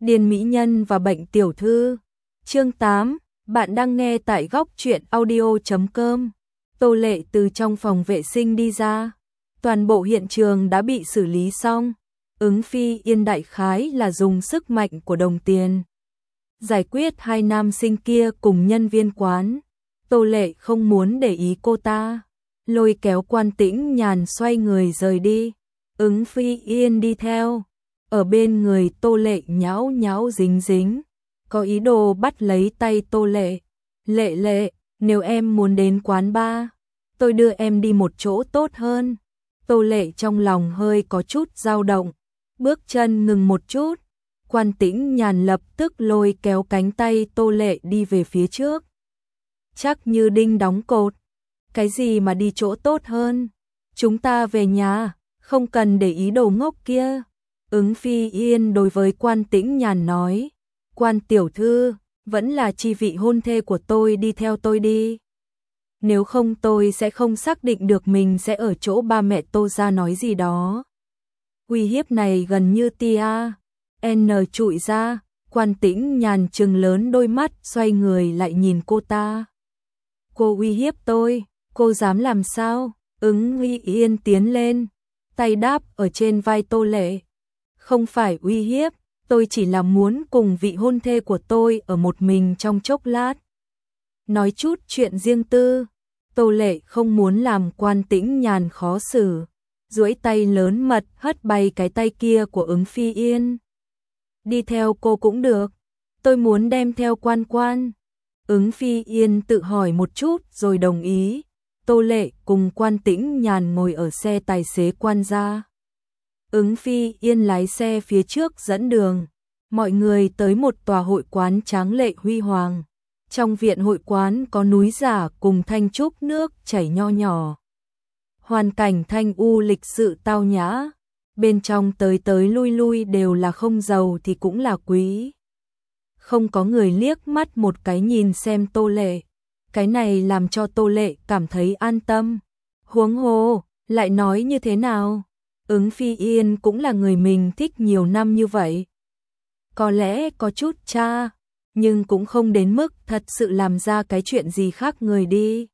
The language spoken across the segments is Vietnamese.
Điền mỹ nhân và bệnh tiểu thư. Chương 8, bạn đang nghe tại góc truyện audio.com. Tô Lệ từ trong phòng vệ sinh đi ra. Toàn bộ hiện trường đã bị xử lý xong. Ứng Phi Yên đại khái là dùng sức mạnh của đồng tiền giải quyết hai nam sinh kia cùng nhân viên quán. Tô Lệ không muốn để ý cô ta, lôi kéo Quan Tĩnh Nhàn xoay người rời đi. Ứng Phi Yên đi theo, ở bên người Tô Lệ nhão nhão dính dính, có ý đồ bắt lấy tay Tô Lệ. Lệ Lệ, nếu em muốn đến quán bar, tôi đưa em đi một chỗ tốt hơn. Tô Lệ trong lòng hơi có chút dao động, bước chân ngừng một chút. Quan Tĩnh Nhàn lập tức lôi kéo cánh tay Tô Lệ đi về phía trước. Chắc như đinh đóng cột. Cái gì mà đi chỗ tốt hơn? Chúng ta về nhà, không cần để ý đồ ngốc kia. Ứng Phi Yên đối với Quan Tĩnh Nhàn nói. Quan tiểu thư, vẫn là chi vị hôn thê của tôi đi theo tôi đi. Nếu không tôi sẽ không xác định được mình sẽ ở chỗ ba mẹ Tô ra nói gì đó. Uy hiếp này gần như tia N trụi ra. Quan Tĩnh Nhàn trừng lớn đôi mắt, xoay người lại nhìn cô ta. Cô uy hiếp tôi, cô dám làm sao? Ứng Phi Yên tiến lên, tay đáp ở trên vai Tô Lệ. Không phải uy hiếp, tôi chỉ là muốn cùng vị hôn thê của tôi ở một mình trong chốc lát. Nói chút chuyện riêng tư. Tô Lệ không muốn làm Quan Tĩnh Nhàn khó xử, duỗi tay lớn mật hất bay cái tay kia của Ứng Phi Yên. Đi theo cô cũng được, tôi muốn đem theo Quan Quan. Ứng Phi Yên tự hỏi một chút rồi đồng ý. Tô Lệ cùng Quan Tĩnh Nhàn ngồi ở xe tài xế Quan gia. Ứng Phi Yên lái xe phía trước dẫn đường. Mọi người tới một tòa hội quán tráng lệ huy hoàng. Trong viện hội quán có núi giả cùng thanh trúc nước chảy nho nhỏ. Hoàn cảnh thanh u lịch sự tao nhã. Bên trong tới tới lui lui đều là không giàu thì cũng là quý. Không có người liếc mắt một cái nhìn xem Tô Lệ. Cái này làm cho Tô Lệ cảm thấy an tâm. Huống hồ, lại nói như thế nào? Ứng Phi Yên cũng là người mình thích nhiều năm như vậy. Có lẽ có chút cha, nhưng cũng không đến mức thật sự làm ra cái chuyện gì khác người đi.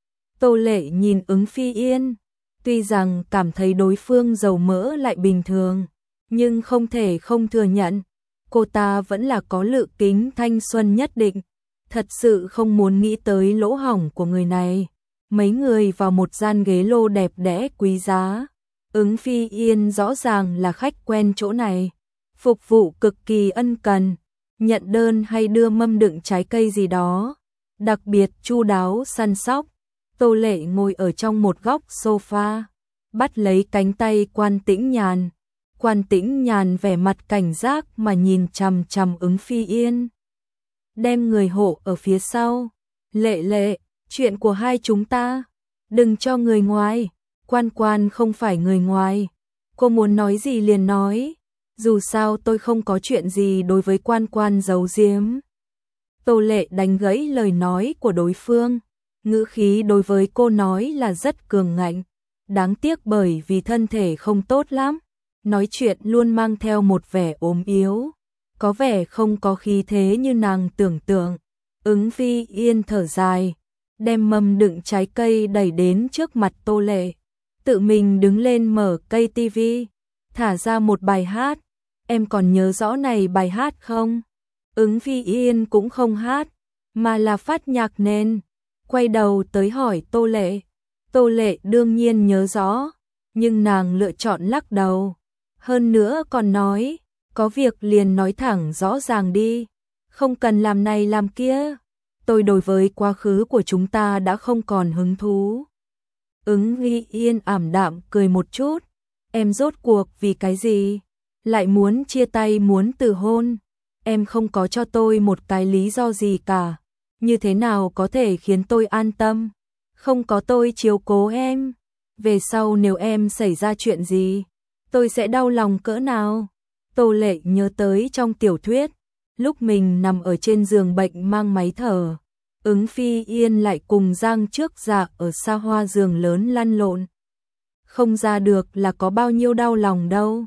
Tô Lệ nhìn Ứng Phi Yên, tuy rằng cảm thấy đối phương dầu mỡ lại bình thường, nhưng không thể không thừa nhận, cô ta vẫn là có lự kính thanh xuân nhất định. Thật sự không muốn nghĩ tới lỗ hổng của người này. Mấy người vào một gian ghế lô đẹp đẽ quý giá. Ứng Phi Yên rõ ràng là khách quen chỗ này, phục vụ cực kỳ ân cần, nhận đơn hay đưa mâm đựng trái cây gì đó, đặc biệt chu đáo săn sóc. Tô Lệ ngồi ở trong một góc sofa, bắt lấy cánh tay Quan Tĩnh Nhàn. Quan Tĩnh Nhàn vẻ mặt cảnh giác mà nhìn chằm chằm Ứng Phi Yên. Đem người hộ ở phía sau. Lệ Lệ, chuyện của hai chúng ta, đừng cho người ngoài. Quan Quan không phải người ngoài. Cô muốn nói gì liền nói. Dù sao tôi không có chuyện gì đối với Quan Quan giấu giếm. Tô Lệ đánh gãy lời nói của đối phương. Ngữ khí đối với cô nói là rất cường ngạnh. Đáng tiếc bởi vì thân thể không tốt lắm. Nói chuyện luôn mang theo một vẻ ốm yếu. Có vẻ không có khí thế như nàng tưởng tượng. Ứng Phi Yên thở dài, đem mâm đựng trái cây đẩy đến trước mặt Tô Lệ. Tự mình đứng lên mở cây tivi, thả ra một bài hát. Em còn nhớ rõ này bài hát không? Ứng Phi Yên cũng không hát, mà là phát nhạc nền. Quay đầu tới hỏi Tô Lệ. Tô Lệ đương nhiên nhớ rõ, nhưng nàng lựa chọn lắc đầu. Hơn nữa còn nói, có việc liền nói thẳng rõ ràng đi, không cần làm này làm kia. Tôi đối với quá khứ của chúng ta đã không còn hứng thú. Ứng Phi Yên ảm đạm cười một chút. Em rốt cuộc vì cái gì? Lại muốn chia tay, muốn từ hôn? Em không có cho tôi một cái lý do gì cả. Như thế nào có thể khiến tôi an tâm? Không có tôi chiếu cố em. Về sau nếu em xảy ra chuyện gì, tôi sẽ đau lòng cỡ nào? Tô Lệ nhớ tới trong tiểu thuyết, lúc mình nằm ở trên giường bệnh mang máy thở, Ứng Phi Yên lại cùng Giang Trước Dạ ở xa hoa giường lớn lăn lộn. Không ra được là có bao nhiêu đau lòng đâu.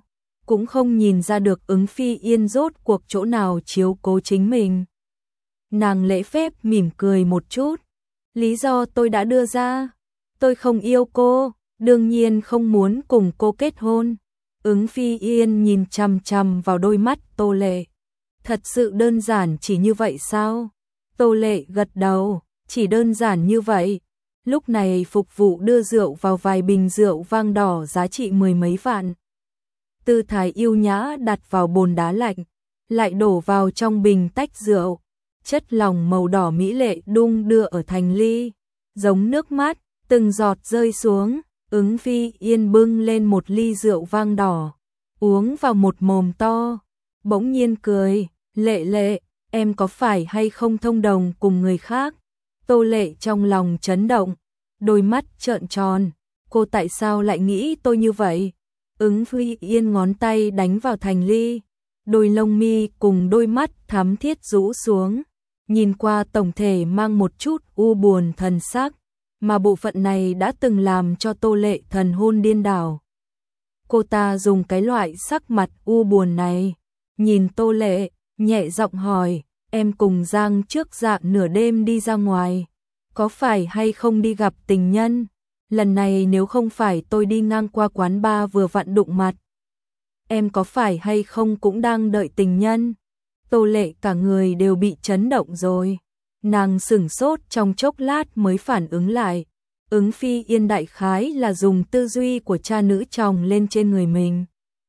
cũng không nhìn ra được Ứng Phi Yên rốt cuộc chỗ nào chiếu cố chính mình. Nàng lễ phép mỉm cười một chút. Lý do tôi đã đưa ra, tôi không yêu cô, đương nhiên không muốn cùng cô kết hôn. Ứng Phi Yên nhìn chằm chằm vào đôi mắt Tô Lệ. Thật sự đơn giản chỉ như vậy sao? Tô Lệ gật đầu, chỉ đơn giản như vậy. Lúc này phục vụ đưa rượu vào vài bình rượu vang đỏ giá trị mười mấy vạn. Tư thái yêu nhã đặt vào bồn đá lạnh, lại đổ vào trong bình tách rượu. Chất lỏng màu đỏ mỹ lệ đung đưa ở thành ly, giống nước mắt, từng giọt rơi xuống. Ứng Phi Yên bưng lên một ly rượu vang đỏ, uống vào một mồm to, bỗng nhiên cười, Lệ Lệ, em có phải hay không thông đồng cùng người khác? Tô Lệ trong lòng chấn động, đôi mắt trợn tròn, cô tại sao lại nghĩ tôi như vậy? Ứng Phi Yên ngón tay đánh vào thành ly, đôi lông mi cùng đôi mắt thắm thiết rũ xuống, nhìn qua tổng thể mang một chút u buồn thần sắc, mà bộ phận này đã từng làm cho Tô Lệ thần hồn điên đảo. Cô ta dùng cái loại sắc mặt u buồn này, nhìn Tô Lệ, nhẹ giọng hỏi, em cùng Giang trước dạ nửa đêm đi ra ngoài, có phải hay không đi gặp tình nhân? Lần này nếu không phải tôi đi ngang qua quán bar vừa vặn đụng mặt, em có phải hay không cũng đang đợi tình nhân? Tô Lệ cả người đều bị chấn động rồi. Nàng sửng sốt trong chốc lát mới phản ứng lại. Ứng Phi Yên đại khái là dùng tư duy của cha nữ chồng lên trên người mình.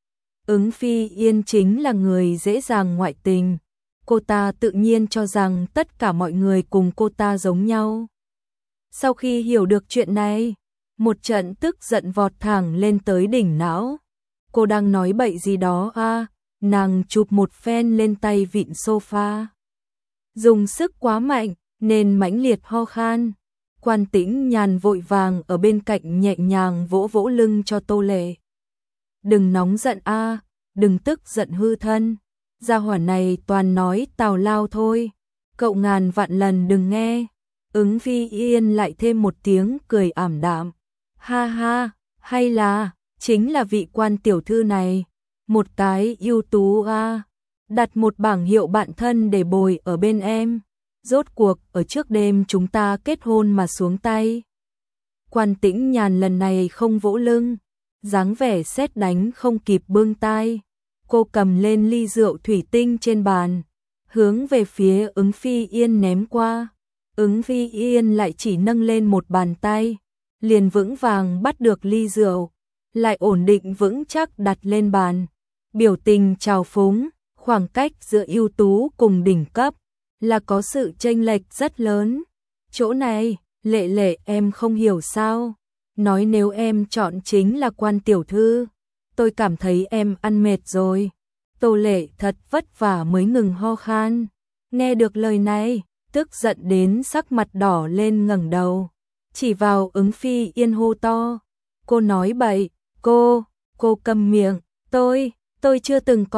Ứng Phi Yên chính là người dễ dàng ngoại tình. Cô ta tự nhiên cho rằng tất cả mọi người cùng cô ta giống nhau. Sau khi hiểu được chuyện này, một trận tức giận vọt thẳng lên tới đỉnh não. Cô đang nói bậy gì đó à? Nàng chụp một phen lên tay vịn sofa. Dùng sức quá mạnh, nên mãnh liệt ho khan. Quan Tĩnh Nhàn vội vàng ở bên cạnh nhẹ nhàng vỗ vỗ lưng cho Tô Lệ. Đừng nóng giận a, đừng tức giận hư thân. Gia hỏa này toàn nói tào lao thôi. Cậu ngàn vạn lần đừng nghe. Ứng Phi Yên lại thêm một tiếng cười ảm đạm. Ha ha, hay là, chính là vị quan tiểu thư này. Một cái ưu tú a, đặt một bảng hiệu bạn thân để bồi ở bên em. Rốt cuộc ở trước đêm chúng ta kết hôn mà xuống tay. Quan Tĩnh Nhàn lần này không vỗ lưng, dáng vẻ sét đánh không kịp bưng tai. Cô cầm lên ly rượu thủy tinh trên bàn, hướng về phía Ứng Phi Yên ném qua. Ứng Phi Yên lại chỉ nâng lên một bàn tay, liền vững vàng bắt được ly rượu, lại ổn định vững chắc đặt lên bàn. Biểu tình trào phúng, khoảng cách giữa ưu tú cùng đỉnh cấp là có sự chênh lệch rất lớn. Chỗ này, Lệ Lệ em không hiểu sao? Nói nếu em chọn chính là quan tiểu thư, tôi cảm thấy em ăn mệt rồi. Tô Lệ thật vất vả mới ngừng ho khan. Nghe được lời này, tức giận đến sắc mặt đỏ lên ngẩng đầu, chỉ vào Ứng Phi Yên hô to. Cô nói bậy, cô câm miệng, tôi chưa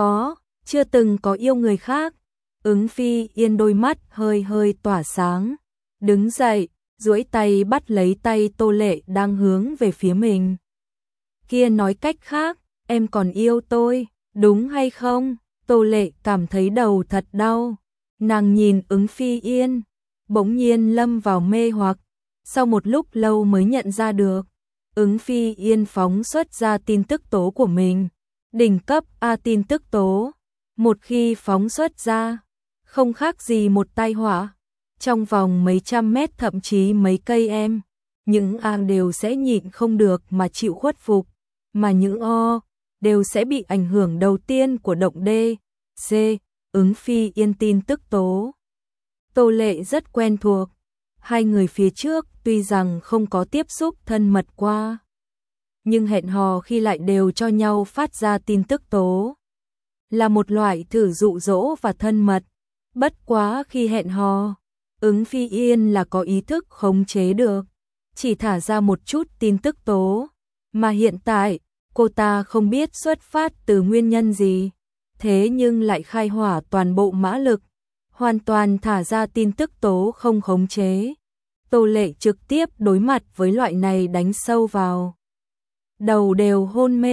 từng có yêu người khác. Ứng Phi Yên đôi mắt hơi tỏa sáng, đứng dậy, duỗi tay bắt lấy tay Tô Lệ đang hướng về phía mình. Kia nói cách khác, em còn yêu tôi, đúng hay không? Tô Lệ cảm thấy đầu thật đau. Nàng nhìn Ứng Phi Yên, bỗng nhiên lâm vào mê hoặc, sau một lúc lâu mới nhận ra được. Ứng Phi Yên phóng xuất ra tin tức tố của mình, đỉnh cấp A tin tức tố. Một khi phóng xuất ra, không khác gì một tai họa. Trong vòng mấy trăm mét thậm chí mấy cây em, những A đều sẽ nhịn không được mà chịu khuất phục, mà những O đều sẽ bị ảnh hưởng đầu tiên của động D, C. Ứng Phi Yên tin tức tố. Tô Lệ rất quen thuộc. Hai người phía trước tuy rằng không có tiếp xúc thân mật qua, nhưng hẹn hò khi lại đều cho nhau phát ra tin tức tố. Là một loại thử dụ dỗ và thân mật. Bất quá khi hẹn hò, Ứng Phi Yên là có ý thức khống chế được, chỉ thả ra một chút tin tức tố. Mà hiện tại, cô ta không biết xuất phát từ nguyên nhân gì, thế nhưng lại khai hỏa toàn bộ mã lực, hoàn toàn thả ra tin tức tố không khống chế. Tô Lệ trực tiếp đối mặt với loại này đánh sâu vào. Đầu đều hôn mê,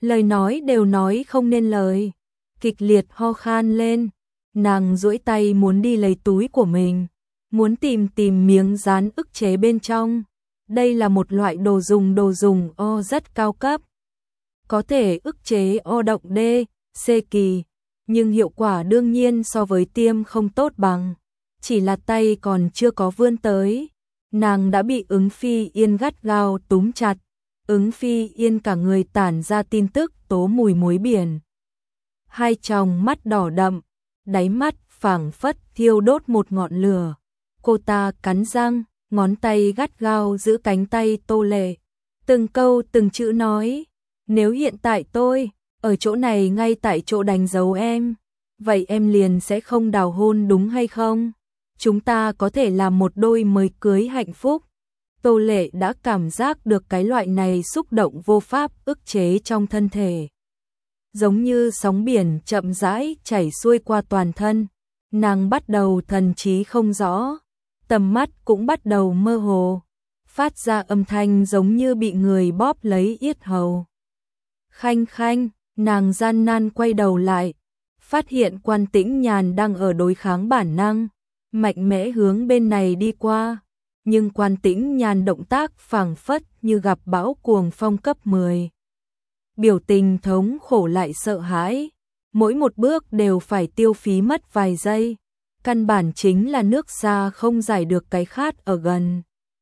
lời nói đều nói không nên lời, kịch liệt ho khan lên. Nàng duỗi tay muốn đi lấy túi của mình, muốn tìm miếng dán ức chế bên trong. Đây là một loại đồ dùng O rất cao cấp, có thể ức chế O động D, C kỳ, nhưng hiệu quả đương nhiên so với tiêm không tốt bằng. Chỉ là tay còn chưa có vươn tới, nàng đã bị Ứng Phi Yên gắt gao túm chặt. Ứng Phi Yên cả người tản ra tin tức tố mùi muối biển. Hai tròng mắt đỏ đậm, đáy mắt phảng phất thiêu đốt một ngọn lửa. Cô ta cắn răng, ngón tay gắt gao giữ cánh tay Tô Lệ. Từng câu từng chữ nói, nếu hiện tại tôi ở chỗ này ngay tại chỗ đánh dấu em, vậy em liền sẽ không đào hôn đúng hay không? Chúng ta có thể làm một đôi mới cưới hạnh phúc. Tô Lệ đã cảm giác được cái loại này xúc động vô pháp ức chế trong thân thể. Giống như sóng biển chậm rãi chảy xuôi qua toàn thân, nàng bắt đầu thần trí không rõ, tầm mắt cũng bắt đầu mơ hồ, phát ra âm thanh giống như bị người bóp lấy yết hầu. Khanh khanh, nàng gian nan quay đầu lại, phát hiện Quan Tĩnh Nhàn đang ở đối kháng bản năng, mạnh mẽ hướng bên này đi qua. Nhưng Quan Tĩnh Nhàn động tác phảng phất như gặp bão cuồng phong cấp 10. Biểu tình thống khổ lại sợ hãi, mỗi một bước đều phải tiêu phí mất vài giây. Căn bản chính là nước xa không giải được cái khát ở gần.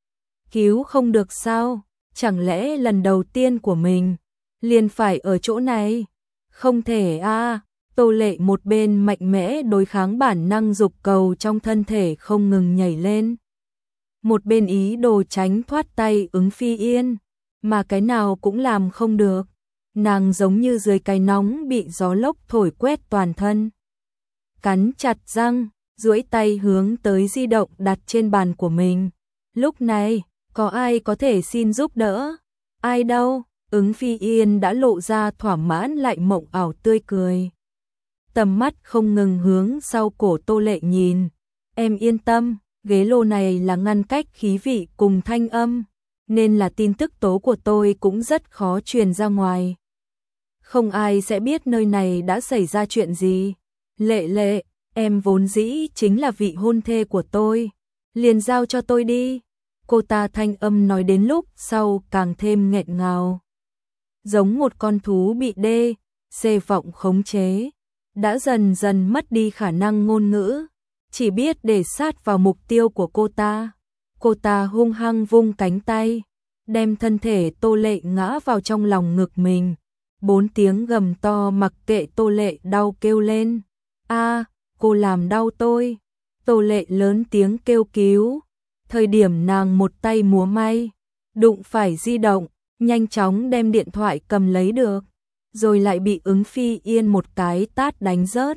Cứu không được sao? Chẳng lẽ lần đầu tiên của mình liền phải ở chỗ này? Không thể a. Tô Lệ một bên mạnh mẽ đối kháng bản năng dục cầu trong thân thể không ngừng nhảy lên, một bên ý đồ tránh thoát tay Ứng Phi Yên, mà cái nào cũng làm không được. Nàng giống như dưới cái nóng bị gió lốc thổi quét toàn thân. Cắn chặt răng, duỗi tay hướng tới di động đặt trên bàn của mình. Lúc này, có ai có thể xin giúp đỡ? Ai đâu? Ứng Phi Yên đã lộ ra thỏa mãn lại mộng ảo tươi cười. Tầm mắt không ngừng hướng sau cổ Tô Lệ nhìn. Em yên tâm, ghế lô này là ngăn cách khí vị cùng thanh âm, nên là tin tức tố của tôi cũng rất khó truyền ra ngoài. Không ai sẽ biết nơi này đã xảy ra chuyện gì. Lệ Lệ, em vốn dĩ chính là vị hôn thê của tôi, liền giao cho tôi đi. Cô ta thanh âm nói đến lúc sau càng thêm nghẹn ngào, giống một con thú bị đê, xê vọng khống chế, đã dần dần mất đi khả năng ngôn ngữ, chỉ biết để sát vào mục tiêu của cô ta. Cô ta hung hăng vung cánh tay, đem thân thể Tô Lệ ngã vào trong lòng ngực mình. 4 tiếng gầm to mặc kệ Tô Lệ đau kêu lên. A, cô làm đau tôi. Tô Lệ lớn tiếng kêu cứu. Thời điểm nàng một tay múa may, đụng phải di động, nhanh chóng đem điện thoại cầm lấy được, rồi lại bị Ứng Phi Yên một cái tát đánh rớt.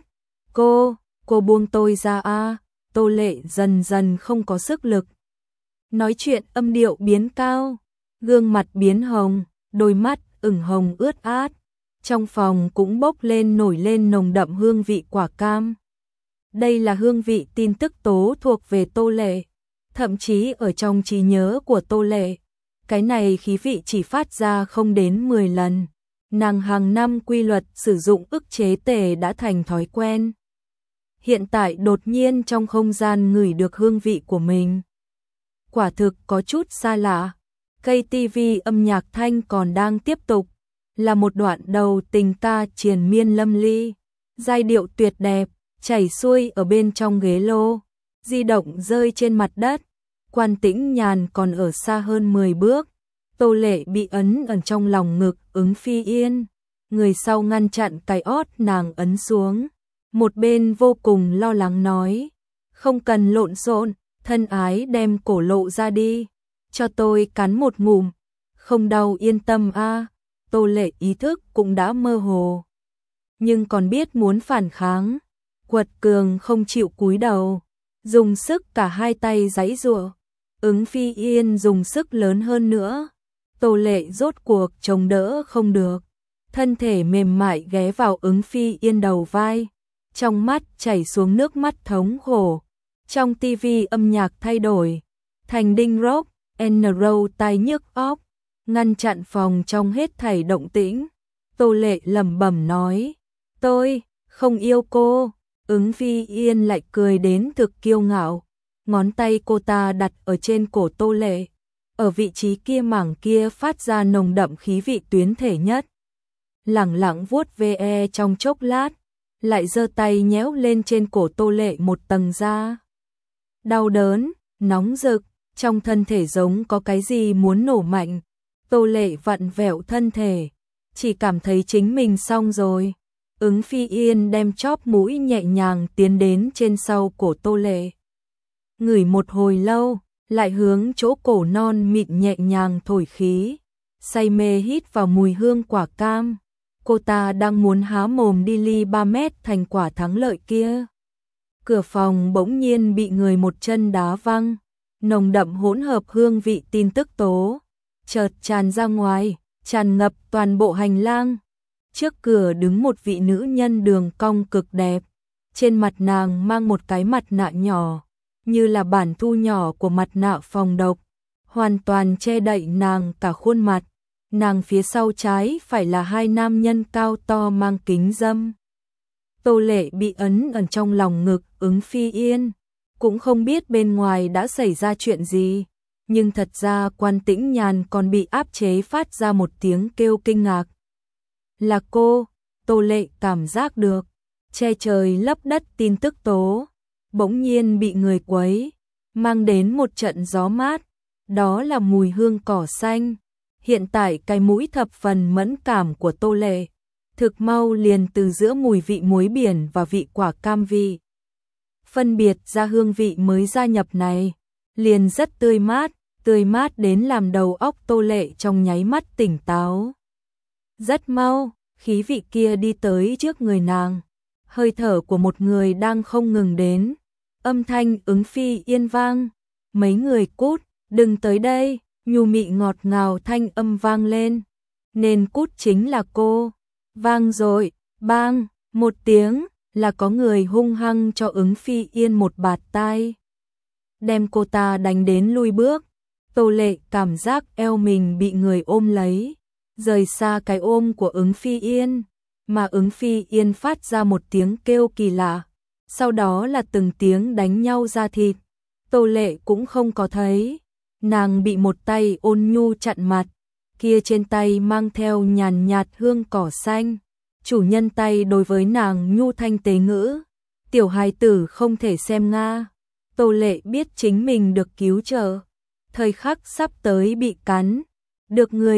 Cô buông tôi ra a. Tô Lệ dần dần không có sức lực. Nói chuyện âm điệu biến cao, gương mặt biến hồng, đôi mắt ửng hồng ướt át. Trong phòng cũng bốc lên nổi lên nồng đậm hương vị quả cam. Đây là hương vị tin tức tố thuộc về Tô Lệ, thậm chí ở trong trí nhớ của Tô Lệ, cái này khí vị chỉ phát ra không đến 10 lần. Nàng hàng năm quy luật sử dụng ức chế tề đã thành thói quen. Hiện tại đột nhiên trong không gian ngửi được hương vị của mình, quả thực có chút xa lạ. Cây TV âm nhạc thanh còn đang tiếp tục, là một đoạn đầu tình ca triền miên lâm ly, giai điệu tuyệt đẹp chảy xuôi ở bên trong ghế lô. Di động rơi trên mặt đất, Quan Tĩnh Nhàn còn ở xa hơn 10 bước. Tô Lệ bị ấn ở trong lòng ngực Ứng Phi Yên, người sau ngăn chặn cái ót nàng ấn xuống, một bên vô cùng lo lắng nói, không cần lộn xộn, thân ái đem cổ lộ ra đi, cho tôi cắn một ngụm, không đau yên tâm a. Tô Lệ ý thức cũng đã mơ hồ, nhưng còn biết muốn phản kháng, quật cường không chịu cúi đầu, dùng sức cả hai tay giãy giụa. Ứng Phi Yên dùng sức lớn hơn nữa, Tô Lệ rốt cuộc chống đỡ không được, thân thể mềm mại ghé vào Ứng Phi Yên đầu vai, trong mắt chảy xuống nước mắt thống khổ. Trong tivi âm nhạc thay đổi thành đinh rock and roll tai nhức óc, ngăn chặn phòng trong hết thảy động tĩnh. Tô Lệ lẩm bẩm nói, tôi không yêu cô. Ứng Phi Yên lại cười đến thực kiêu ngạo, ngón tay cô ta đặt ở trên cổ Tô Lệ, ở vị trí kia mảng kia phát ra nồng đậm khí vị tuyến thể nhất. Lẳng lặng vuốt ve trong chốc lát, lại giơ tay nhéo lên trên cổ Tô Lệ một tầng da. Đau đớn, nóng rực, trong thân thể giống có cái gì muốn nổ mạnh. Tô Lệ vặn vẹo thân thể, chỉ cảm thấy chính mình xong rồi. Ứng Phi Yên đem chóp mũi nhẹ nhàng tiến đến trên sau cổ Tô Lệ. Ngửi một hồi lâu, lại hướng chỗ cổ non mịn nhẹ nhàng thổi khí, say mê hít vào mùi hương quả cam. Cô ta đang muốn há mồm đi ly 3 mét thành quả thắng lợi kia. Cửa phòng bỗng nhiên bị người một chân đá văng, nồng đậm hỗn hợp hương vị tin tức tố chợt tràn ra ngoài, tràn ngập toàn bộ hành lang. Trước cửa đứng một vị nữ nhân đường cong cực đẹp, trên mặt nàng mang một cái mặt nạ nhỏ, như là bản thu nhỏ của mặt nạ phòng độc, hoàn toàn che đậy nàng cả khuôn mặt. Nàng phía sau trái phải là hai nam nhân cao to mang kính râm. Tô Lệ bị ấn ở trong lòng ngực Ứng Phi Yên, cũng không biết bên ngoài đã xảy ra chuyện gì, nhưng thật ra Quan Tĩnh Nhàn còn bị áp chế phát ra một tiếng kêu kinh ngạc. Là cô. Tô Lệ cảm giác được, che trời lấp đất tin tức tố, bỗng nhiên bị người quấy, mang đến một trận gió mát, đó là mùi hương cỏ xanh. Hiện tại cái mũi thập phần mẫn cảm của Tô Lệ, thực mau liền từ giữa mùi vị muối biển và vị quả cam vị phân biệt ra hương vị mới gia nhập này, liền rất tươi mát đến làm đầu óc Tô Lệ trong nháy mắt tỉnh táo. Rất mau, khí vị kia đi tới trước người nàng, hơi thở của một người đang không ngừng đến, âm thanh Ứng Phi Yên vang, mấy người cút, đừng tới đây. Nhu mị ngọt ngào thanh âm vang lên, nên cút chính là cô. Vang rồi, bang, một tiếng, là có người hung hăng cho Ứng Phi Yên một bạt tai, đem cô ta đánh đến lui bước. Tô Lệ cảm giác eo mình bị người ôm lấy, rời xa cái ôm của Ứng Phi Yên, mà Ứng Phi Yên phát ra một tiếng kêu kỳ lạ, sau đó là từng tiếng đánh nhau ra thịt. Tô Lệ cũng không có thấy. Nàng bị một tay ôn nhu chặn mặt, kia trên tay mang theo nhàn nhạt hương cỏ xanh. Chủ nhân tay đối với nàng nhu thanh tế ngữ, tiểu hài tử không thể xem nga. Tô Lệ biết chính mình được cứu trợ, thời khắc sắp tới bị cắn, được người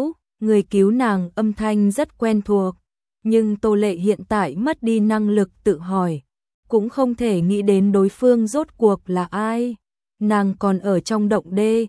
cứu nàng âm thanh rất quen thuộc. Nhưng Tô Lệ hiện tại mất đi năng lực tự hỏi, cũng không thể nghĩ đến đối phương rốt cuộc là ai. Nàng còn ở trong động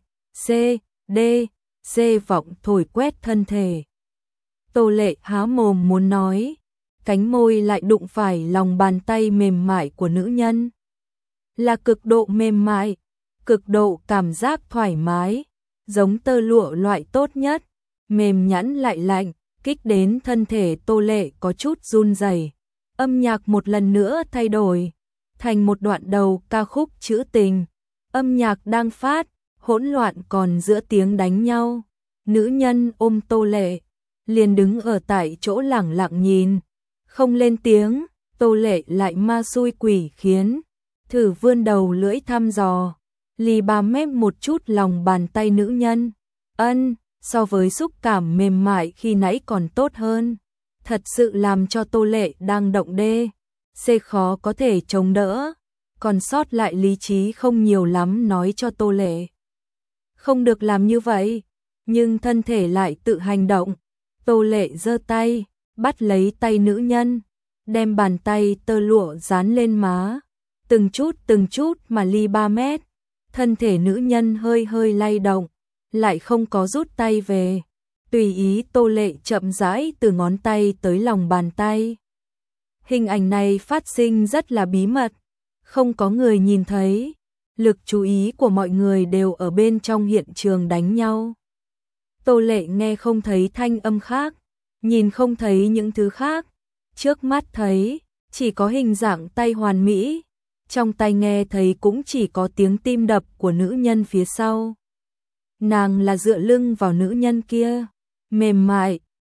D, vọng thổi quét thân thể. Tô Lệ há mồm muốn nói, cánh môi lại đụng phải lòng bàn tay mềm mại của nữ nhân. Là cực độ mềm mại, cực độ cảm giác thoải mái, giống tơ lụa loại tốt nhất, mềm nhẵn lại lạnh, kích đến thân thể Tô Lệ có chút run rẩy. Âm nhạc một lần nữa thay đổi, thành một đoạn đầu ca khúc trữ tình. Âm nhạc đang phát, hỗn loạn còn giữa tiếng đánh nhau. Nữ nhân ôm Tô Lệ, liền đứng ở tại chỗ lẳng lặng nhìn, không lên tiếng. Tô Lệ lại ma xui quỷ khiến, thử vươn đầu lưỡi thăm dò, lì 3 mét một chút lòng bàn tay nữ nhân. So với xúc cảm mềm mại khi nãy còn tốt hơn, thật sự làm cho Tô Lệ đang động C khó có thể chống đỡ. Còn sót lại lý trí không nhiều lắm nói cho Tô Lệ không được làm như vậy, nhưng thân thể lại tự hành động. Tô Lệ giơ tay, bắt lấy tay nữ nhân, đem bàn tay tơ lụa dán lên má, từng chút mà ly 3 mét. Thân thể nữ nhân hơi hơi lay động, lại không có rút tay về, tùy ý Tô Lệ chậm rãi từ ngón tay tới lòng bàn tay. Hình ảnh này phát sinh rất là bí mật, không có người nhìn thấy, lực chú ý của mọi người đều ở bên trong hiện trường đánh nhau. Tô Lệ nghe không thấy thanh âm khác, nhìn không thấy những thứ khác, trước mắt thấy chỉ có hình dạng tay hoàn mỹ, trong tai nghe thấy cũng chỉ có tiếng tim đập của nữ nhân phía sau. Nàng là dựa lưng vào nữ nhân kia, mềm mại,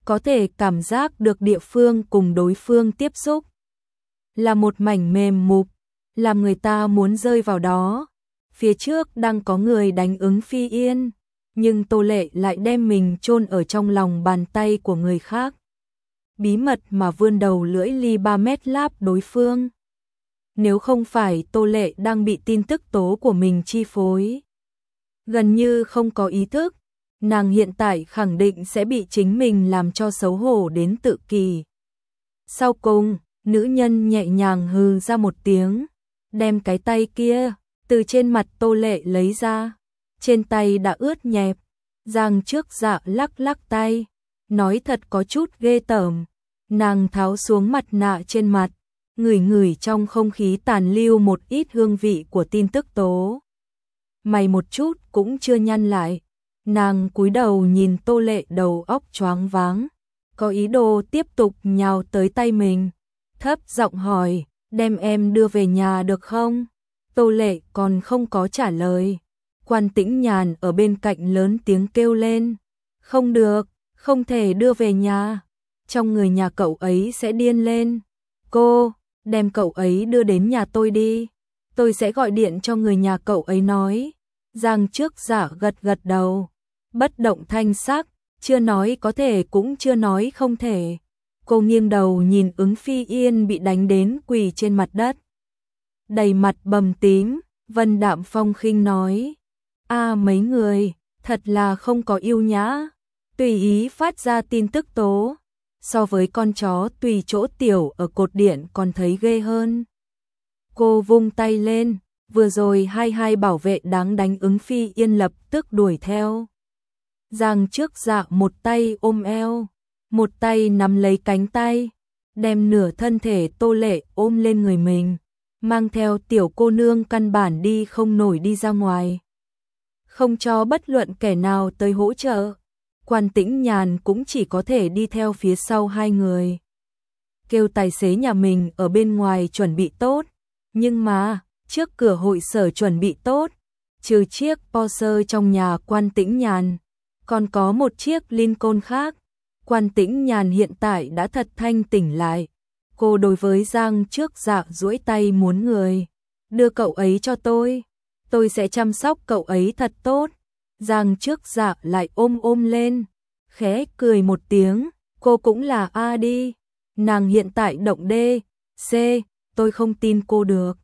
có thể cảm giác được địa phương cùng đối phương tiếp xúc. Là một mảnh mềm mục, làm người ta muốn rơi vào đó. Phía trước đang có người đánh ứng Phi Yên, nhưng Tô Lệ lại đem mình chôn ở trong lòng bàn tay của người khác. Bí mật mà vươn đầu lưỡi ly 3 mét láp đối phương. Nếu không phải Tô Lệ đang bị tin tức tố của mình chi phối, gần như không có ý thức, nàng hiện tại khẳng định sẽ bị chính mình làm cho xấu hổ đến tự kỷ. Sau cùng, nữ nhân nhẹ nhàng hừ ra một tiếng, đem cái tay kia từ trên mặt Tô Lệ lấy ra. Trên tay đã ướt nhẹp, Giang Trước Dạ lắc lắc tay, nói thật có chút ghê tởm. Nàng tháo xuống mặt nạ trên mặt, ngửi ngửi trong không khí tàn lưu một ít hương vị của tin tức tố. Mày một chút cũng chưa nhăn lại, nàng cúi đầu nhìn Tô Lệ đầu óc choáng váng, có ý đồ tiếp tục nhào tới tay mình, thấp giọng hỏi, đem em đưa về nhà được không? Tô Lệ còn không có trả lời. Quan Tĩnh Nhàn ở bên cạnh lớn tiếng kêu lên, không được, không thể đưa về nhà, trong người nhà cậu ấy sẽ điên lên. Cô, đem cậu ấy đưa đến nhà tôi đi, tôi sẽ gọi điện cho người nhà cậu ấy nói. Giang Trước Dạ gật gật đầu, bất động thanh sắc, chưa nói có thể cũng chưa nói không thể. Cô nghiêng đầu nhìn ứng Phi Yên bị đánh đến quỳ trên mặt đất, đầy mặt bầm tím, Vân đạm phong khinh nói, mấy người, thật là không có yêu nhã, tùy ý phát ra tin tức tố, so với con chó tùy chỗ tiểu ở cột điện còn thấy ghê hơn. Cô vung tay lên, vừa rồi hai bảo vệ đáng đánh ứng Phi Yên lập tức đuổi theo. Giang Trước Dạ một tay ôm eo, một tay nắm lấy cánh tay, đem nửa thân thể Tô Lệ ôm lên người mình, mang theo tiểu cô nương căn bản đi không nổi đi ra ngoài. Không cho bất luận kẻ nào tới hỗ trợ, Quan Tĩnh Nhàn cũng chỉ có thể đi theo phía sau hai người. Kêu tài xế nhà mình ở bên ngoài chuẩn bị tốt, nhưng mà, trước cửa hội sở chuẩn bị tốt, trừ chiếc Porsche trong nhà Quan Tĩnh Nhàn, còn có một chiếc Lincoln khác. Quan Tĩnh Nhàn hiện tại đã thật thanh tỉnh lại. Cô đối với Giang Trước Dạ duỗi tay muốn người, đưa cậu ấy cho tôi sẽ chăm sóc cậu ấy thật tốt. Giang Trước Dạ lại ôm lên, khẽ cười một tiếng, cô cũng là A đi, nàng hiện tại động D, C, tôi không tin cô được.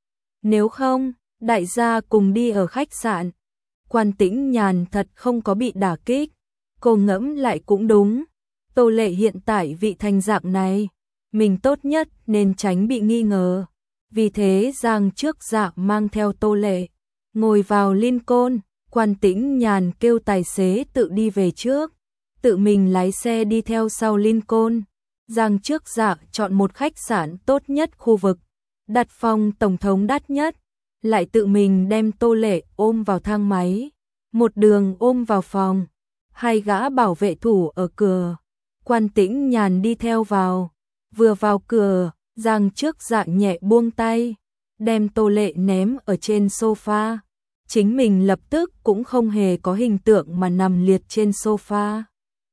Nếu không, đại gia cùng đi ở khách sạn. Quan Tĩnh Nhàn thật không có bị đả kích, cô ngẫm lại cũng đúng. Tô Lệ hiện tại vị thành dạng này, mình tốt nhất nên tránh bị nghi ngờ. Vì thế Giang Trước Dạ mang theo Tô Lệ, ngồi vào Lincoln. Quan Tĩnh Nhàn kêu tài xế tự đi về trước, tự mình lái xe đi theo sau Lincoln. Giang Trước Dạ chọn một khách sạn tốt nhất khu vực, đặt phòng tổng thống đắt nhất, lại tự mình đem Tô Lệ ôm vào thang máy, một đường ôm vào phòng. Hai gã bảo vệ thủ ở cửa, Quan Tĩnh Nhàn đi theo vào. Vừa vào cửa, Giang Trước Dạ nhẹ buông tay, đem Tô Lệ ném ở trên sofa. Chính mình lập tức cũng không hề có hình tượng mà nằm liệt trên sofa,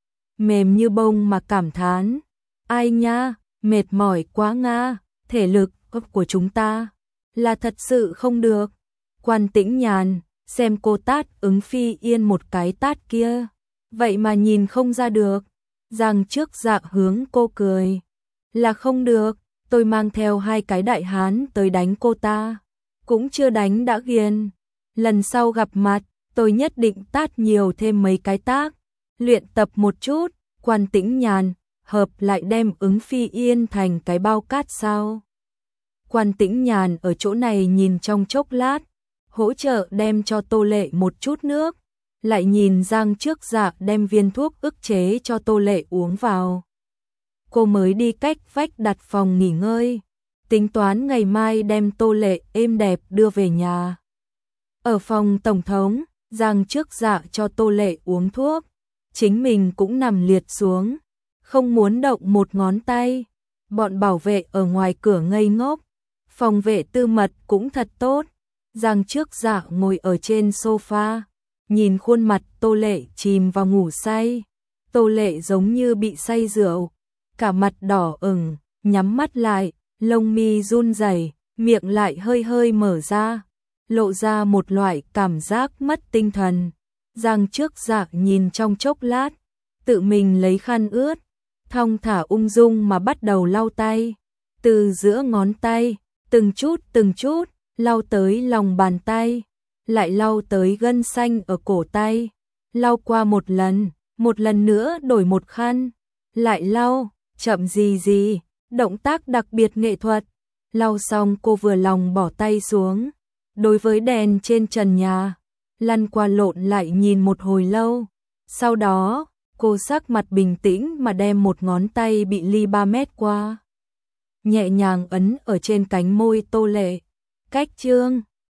mềm như bông mà cảm thán, ai nha, mệt mỏi quá nga, thể lực của chúng ta là thật sự không được. Quan Tĩnh Nhàn xem cô tát ứng Phi Yên một cái tát kia, vậy mà nhìn không ra được. Giang Trước Dạ hướng cô cười, là không được, tôi mang theo hai cái đại hán tới đánh cô ta, cũng chưa đánh đã ghiền. Lần sau gặp mặt, tôi nhất định tát nhiều thêm mấy cái tác, luyện tập một chút. Quan Tĩnh Nhàn hợp lại đem ứng Phi Yên thành cái bao cát sao. Quan Tĩnh Nhàn ở chỗ này nhìn trong chốc lát, hỗ trợ đem cho Tô Lệ một chút nước, lại nhìn Giang Trước Dạ đem viên thuốc ức chế cho Tô Lệ uống vào. Cô mới đi cách vách đặt phòng nghỉ ngơi, tính toán ngày mai đem Tô Lệ êm đẹp đưa về nhà. Ở phòng tổng thống, Giang Trước Dạ cho Tô Lệ uống thuốc, chính mình cũng nằm liệt xuống, không muốn động một ngón tay. Bọn bảo vệ ở ngoài cửa ngây ngốc, phòng vệ tư mật cũng thật tốt. Giang Trước Dạ ngồi ở trên sofa, nhìn khuôn mặt Tô Lệ chìm vào ngủ say, Tô Lệ giống như bị say rượu, cả mặt đỏ ửng, nhắm mắt lại, lông mi run rẩy, miệng lại hơi hơi mở ra, lộ ra một loại cảm giác mất tinh thần. Giang trước Dạ nhìn trong chốc lát, tự mình lấy khăn ướt, thong thả ung dung mà bắt đầu lau tay, từ giữa ngón tay, từng chút, lau tới lòng bàn tay, lại lau tới gân xanh ở cổ tay, lau qua một lần nữa đổi một khăn, lại lau, chậm gì, động tác đặc biệt nghệ thuật. Lau xong cô vừa lòng bỏ tay xuống, đối với đèn trên trần nhà, lăn qua lộn lại nhìn một hồi lâu. Sau đó, cô sắc mặt bình tĩnh mà đem một ngón tay bị ly 3 mét qua, nhẹ nhàng ấn ở trên cánh môi Tô Lệ. Cách chương